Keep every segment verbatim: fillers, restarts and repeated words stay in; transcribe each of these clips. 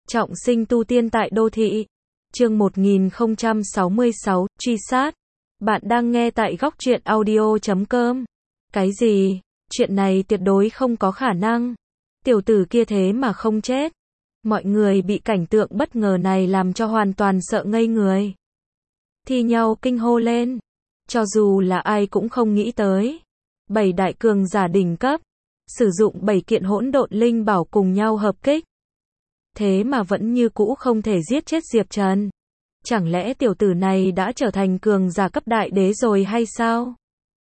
Trọng sinh tu tiên tại đô thị. Chương một nghìn không trăm sáu mươi sáu, truy sát. Bạn đang nghe tại góc truyện audio chấm com. Cái gì? Chuyện này tuyệt đối không có khả năng. Tiểu tử kia thế mà không chết. Mọi người bị cảnh tượng bất ngờ này làm cho hoàn toàn sợ ngây người. Thi nhau kinh hô lên. Cho dù là ai cũng không nghĩ tới. Bảy đại cường giả đỉnh cấp. Sử dụng bảy kiện hỗn độn linh bảo cùng nhau hợp kích. Thế mà vẫn như cũ không thể giết chết Diệp Trần. Chẳng lẽ tiểu tử này đã trở thành cường giả cấp đại đế rồi hay sao?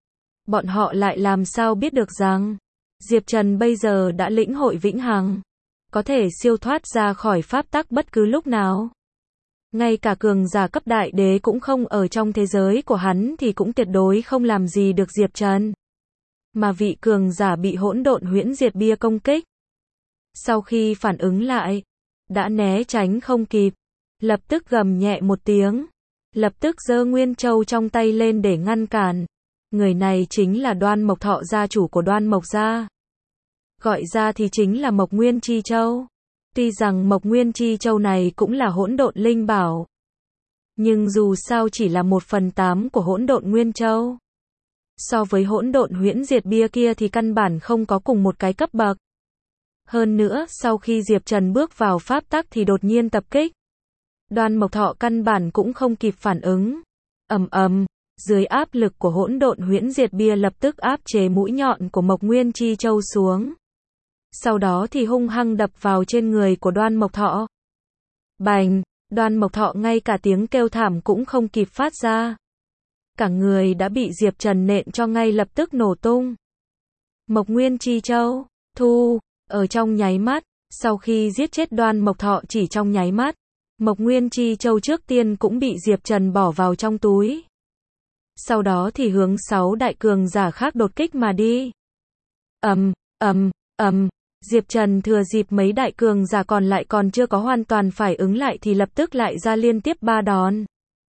Bọn họ lại làm sao biết được rằng Diệp Trần bây giờ đã lĩnh hội vĩnh hằng, có thể siêu thoát ra khỏi pháp tắc bất cứ lúc nào. Ngay cả cường giả cấp đại đế cũng không ở trong thế giới của hắn thì cũng tuyệt đối không làm gì được Diệp Trần. Mà vị cường giả bị hỗn độn huyễn diệt bia công kích, sau khi phản ứng lại, đã né tránh không kịp, lập tức gầm nhẹ một tiếng, lập tức giơ Nguyên Châu trong tay lên để ngăn cản. Người này chính là Đoan Mộc Thọ, gia chủ của Đoan Mộc gia. Gọi ra thì chính là Mộc Nguyên Chi Châu. Tuy rằng Mộc Nguyên Chi Châu này cũng là hỗn độn linh bảo, nhưng dù sao chỉ là một phần tám của hỗn độn Nguyên Châu. So với hỗn độn huyễn diệt bia kia thì căn bản không có cùng một cái cấp bậc. Hơn nữa, sau khi Diệp Trần bước vào pháp tắc thì đột nhiên tập kích. Đoan Mộc Thọ căn bản cũng không kịp phản ứng. Ầm ầm, dưới áp lực của hỗn độn huyễn diệt bia lập tức áp chế mũi nhọn của Mộc Nguyên Chi Châu xuống. Sau đó thì hung hăng đập vào trên người của Đoan Mộc Thọ. Bành, Đoan Mộc Thọ ngay cả tiếng kêu thảm cũng không kịp phát ra. Cả người đã bị Diệp Trần nện cho ngay lập tức nổ tung. Mộc Nguyên Chi Châu, thu, ở trong nháy mắt, sau khi giết chết Đoan Mộc Thọ chỉ trong nháy mắt, Mộc Nguyên Chi Châu trước tiên cũng bị Diệp Trần bỏ vào trong túi. Sau đó thì hướng sáu đại cường giả khác đột kích mà đi. Ầm, ầm, ầm, Diệp Trần thừa dịp mấy đại cường giả còn lại còn chưa có hoàn toàn phải ứng lại thì lập tức lại ra liên tiếp ba đòn.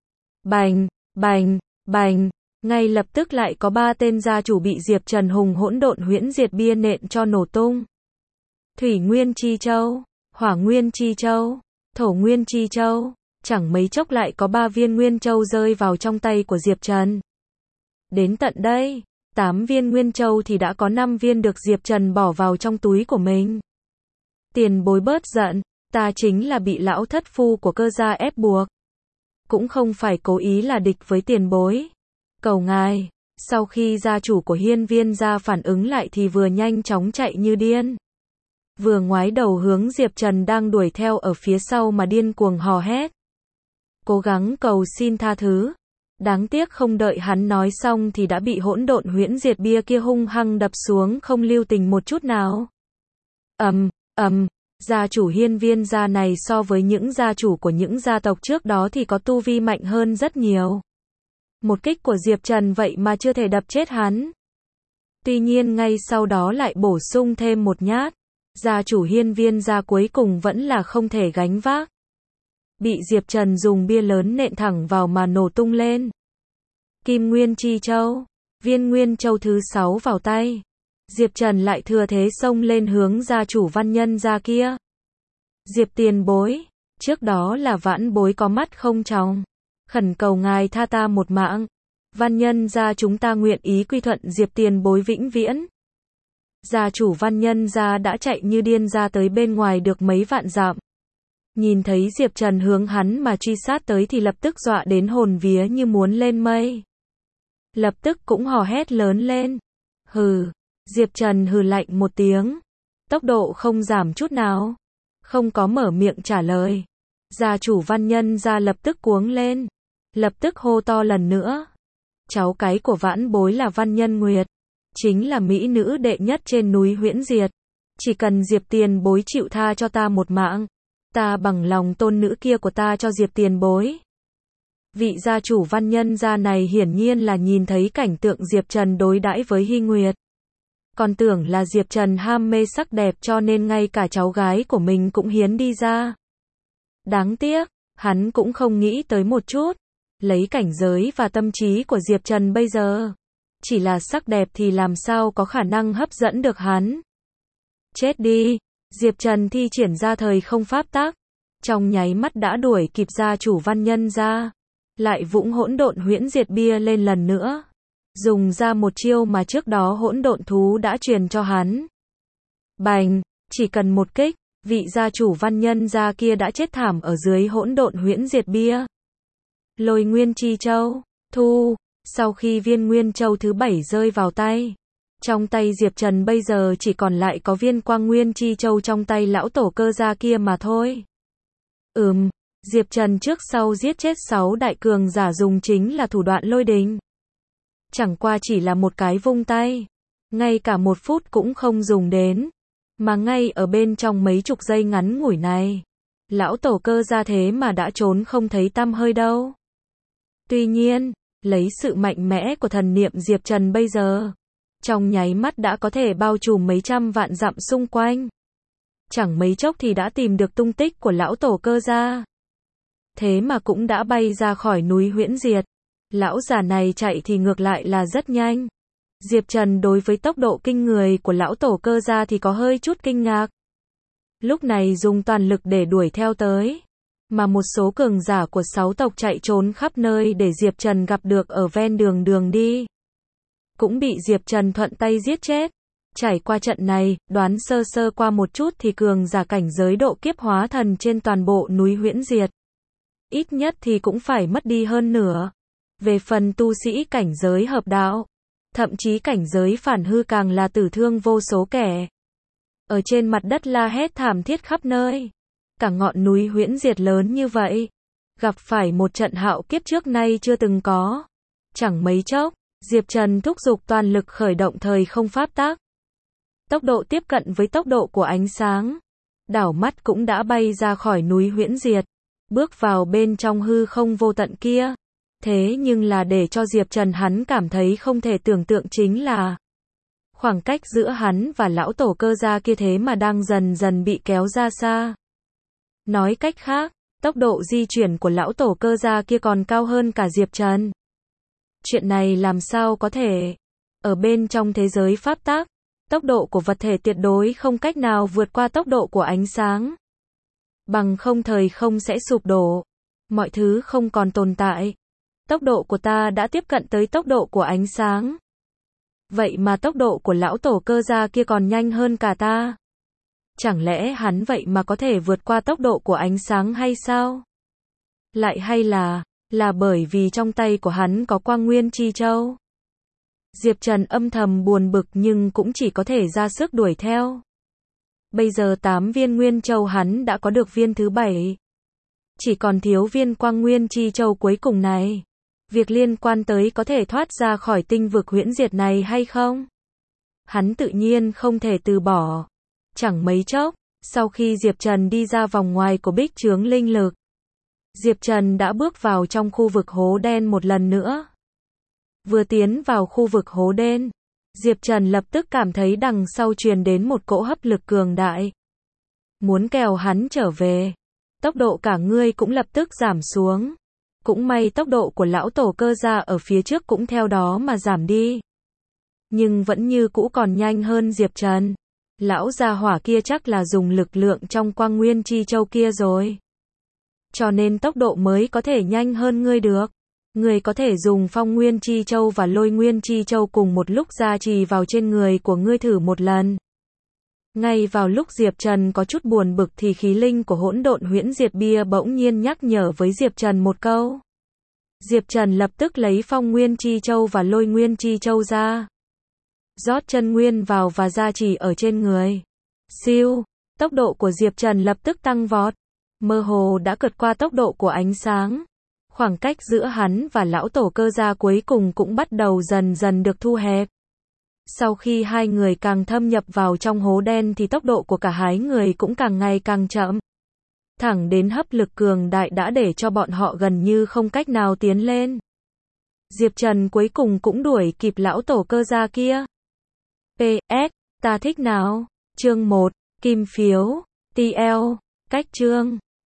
Bành, bành, bành, ngay lập tức lại có ba tên gia chủ bị Diệp Trần hùng hỗn độn huyễn diệt bia nện cho nổ tung. Thủy Nguyên Chi Châu, Hỏa Nguyên Chi Châu, Thổ Nguyên Chi Châu, chẳng mấy chốc lại có ba viên Nguyên Châu rơi vào trong tay của Diệp Trần. Đến tận đây, tám viên Nguyên Châu thì đã có năm viên được Diệp Trần bỏ vào trong túi của mình. Tiền bối bớt giận, ta chính là bị lão thất phu của Cơ gia ép buộc. Cũng không phải cố ý là địch với tiền bối. Cầu ngài, sau khi gia chủ của Hiên Viên gia phản ứng lại thì vừa nhanh chóng chạy như điên. Vừa ngoái đầu hướng Diệp Trần đang đuổi theo ở phía sau mà điên cuồng hò hét. Cố gắng cầu xin tha thứ. Đáng tiếc không đợi hắn nói xong thì đã bị hỗn độn huyễn diệt bia kia hung hăng đập xuống không lưu tình một chút nào. Ầm, ầm, gia chủ Hiên Viên gia này so với những gia chủ của những gia tộc trước đó thì có tu vi mạnh hơn rất nhiều. Một kích của Diệp Trần vậy mà chưa thể đập chết hắn. Tuy nhiên ngay sau đó lại bổ sung thêm một nhát. Gia chủ Hiên Viên gia cuối cùng vẫn là không thể gánh vác. Bị Diệp Trần dùng bia lớn nện thẳng vào mà nổ tung lên. Kim Nguyên Chi Châu, viên Nguyên Châu thứ sáu vào tay. Diệp Trần lại thừa thế xông lên hướng gia chủ Văn Nhân gia kia. Diệp tiền bối, trước đó là Vãn bối có mắt không tròng. Khẩn cầu ngài tha ta một mạng. Văn Nhân gia chúng ta nguyện ý quy thuận Diệp tiền bối vĩnh viễn. Gia chủ Văn Nhân gia đã chạy như điên ra tới bên ngoài được mấy vạn dặm. Nhìn thấy Diệp Trần hướng hắn mà truy sát tới thì lập tức dọa đến hồn vía như muốn lên mây. Lập tức cũng hò hét lớn lên. Hừ, Diệp Trần hừ lạnh một tiếng. Tốc độ không giảm chút nào. Không có mở miệng trả lời. Gia chủ Văn Nhân gia lập tức cuống lên. Lập tức hô to lần nữa. Cháu cái của Vãn bối là Văn Nhân Nguyệt. Chính là mỹ nữ đệ nhất trên núi Huyễn Diệt. Chỉ cần Diệp tiền bối chịu tha cho ta một mạng, ta bằng lòng tôn nữ kia của ta cho Diệp tiền bối. Vị gia chủ Văn Nhân gia này hiển nhiên là nhìn thấy cảnh tượng Diệp Trần đối đãi với Hy Nguyệt. Còn tưởng là Diệp Trần ham mê sắc đẹp cho nên ngay cả cháu gái của mình cũng hiến đi ra. Đáng tiếc, hắn cũng không nghĩ tới một chút. Lấy cảnh giới và tâm trí của Diệp Trần bây giờ, chỉ là sắc đẹp thì làm sao có khả năng hấp dẫn được hắn. Chết đi. Diệp Trần thi triển ra thời không pháp tắc. trong nháy mắt đã đuổi kịp gia chủ Văn Nhân gia, lại vũng hỗn độn huyễn diệt bia lên lần nữa, dùng ra một chiêu mà trước đó hỗn độn thú đã truyền cho hắn. Bành, chỉ cần một kích, vị gia chủ Văn Nhân gia kia đã chết thảm ở dưới hỗn độn huyễn diệt bia. Lôi Nguyên Chi Châu, thu, sau khi viên Nguyên Châu thứ bảy rơi vào tay, trong tay Diệp Trần bây giờ chỉ còn lại có viên Quang Nguyên Chi Châu trong tay lão tổ cơ gia kia mà thôi. Ừm, Diệp Trần trước sau giết chết sáu đại cường giả dùng chính là thủ đoạn lôi đình. Chẳng qua chỉ là một cái vung tay, ngay cả một phút cũng không dùng đến, mà ngay ở bên trong mấy chục giây ngắn ngủi này, lão tổ cơ gia thế mà đã trốn không thấy tăm hơi đâu. Tuy nhiên, lấy sự mạnh mẽ của thần niệm Diệp Trần bây giờ, trong nháy mắt đã có thể bao trùm mấy trăm vạn dặm xung quanh. Chẳng mấy chốc thì đã tìm được tung tích của lão tổ cơ gia. Thế mà cũng đã bay ra khỏi núi huyễn diệt. Lão già này chạy thì ngược lại là rất nhanh. Diệp Trần đối với tốc độ kinh người của lão tổ cơ gia thì có hơi chút kinh ngạc. Lúc này dùng toàn lực để đuổi theo tới. Mà một số cường giả của sáu tộc chạy trốn khắp nơi để Diệp Trần gặp được ở ven đường đường đi, cũng bị Diệp Trần thuận tay giết chết. Trải qua trận này, đoán sơ sơ qua một chút thì cường giả cảnh giới độ kiếp hóa thần trên toàn bộ núi huyễn diệt, ít nhất thì cũng phải mất đi hơn nửa. Về phần tu sĩ cảnh giới hợp đạo, thậm chí cảnh giới phản hư càng là tử thương vô số kẻ. Ở trên mặt đất la hét thảm thiết khắp nơi. Cả ngọn núi huyễn diệt lớn như vậy, gặp phải một trận hạo kiếp trước nay chưa từng có. Chẳng mấy chốc, Diệp Trần thúc giục toàn lực khởi động thời không pháp tắc. Tốc độ tiếp cận với tốc độ của ánh sáng, đảo mắt cũng đã bay ra khỏi núi huyễn diệt, bước vào bên trong hư không vô tận kia. Thế nhưng là để cho Diệp Trần hắn cảm thấy không thể tưởng tượng chính là khoảng cách giữa hắn và lão tổ cơ gia kia thế mà đang dần dần bị kéo ra xa. Nói cách khác, tốc độ di chuyển của lão tổ cơ gia kia còn cao hơn cả Diệp Trần. Chuyện này làm sao có thể? Ở bên trong thế giới pháp tắc, tốc độ của vật thể tuyệt đối không cách nào vượt qua tốc độ của ánh sáng. Bằng không thời không sẽ sụp đổ. Mọi thứ không còn tồn tại. Tốc độ của ta đã tiếp cận tới tốc độ của ánh sáng. Vậy mà tốc độ của lão tổ cơ gia kia còn nhanh hơn cả ta. Chẳng lẽ hắn vậy mà có thể vượt qua tốc độ của ánh sáng hay sao? Lại hay là, là bởi vì trong tay của hắn có Quang Nguyên Chi Châu? Diệp Trần âm thầm buồn bực nhưng cũng chỉ có thể ra sức đuổi theo. Bây giờ tám viên Nguyên Châu hắn đã có được viên thứ bảy. Chỉ còn thiếu viên Quang Nguyên Chi Châu cuối cùng này. Việc liên quan tới có thể thoát ra khỏi tinh vực huyễn diệt này hay không? Hắn tự nhiên không thể từ bỏ. Chẳng mấy chốc, sau khi Diệp Trần đi ra vòng ngoài của bích chướng linh lực, Diệp Trần đã bước vào trong khu vực hố đen một lần nữa. Vừa tiến vào khu vực hố đen, Diệp Trần lập tức cảm thấy đằng sau truyền đến một cỗ hấp lực cường đại. Muốn kéo hắn trở về. Tốc độ cả người cũng lập tức giảm xuống. Cũng may tốc độ của lão tổ cơ gia ở phía trước cũng theo đó mà giảm đi. Nhưng vẫn như cũ còn nhanh hơn Diệp Trần. Lão gia hỏa kia chắc là dùng lực lượng trong Quang Nguyên Chi Châu kia rồi. Cho nên tốc độ mới có thể nhanh hơn ngươi được. Ngươi có thể dùng Phong Nguyên Chi Châu và Lôi Nguyên Chi Châu cùng một lúc gia trì vào trên người của ngươi thử một lần. Ngay vào lúc Diệp Trần có chút buồn bực thì khí linh của hỗn độn huyễn diệt bia bỗng nhiên nhắc nhở với Diệp Trần một câu. Diệp Trần lập tức lấy Phong Nguyên Chi Châu và Lôi Nguyên Chi Châu ra. Rót chân nguyên vào và gia trì ở trên người. Siêu, tốc độ của Diệp Trần lập tức tăng vọt. Mơ hồ đã vượt qua tốc độ của ánh sáng. Khoảng cách giữa hắn và lão tổ cơ gia cuối cùng cũng bắt đầu dần dần được thu hẹp. Sau khi hai người càng thâm nhập vào trong hố đen thì tốc độ của cả hai người cũng càng ngày càng chậm. Thẳng đến hấp lực cường đại đã để cho bọn họ gần như không cách nào tiến lên. Diệp Trần cuối cùng cũng đuổi kịp lão tổ cơ gia kia. pê ét, ta thích nào? Chương một, Kim phiếu, tê lờ, cách chương.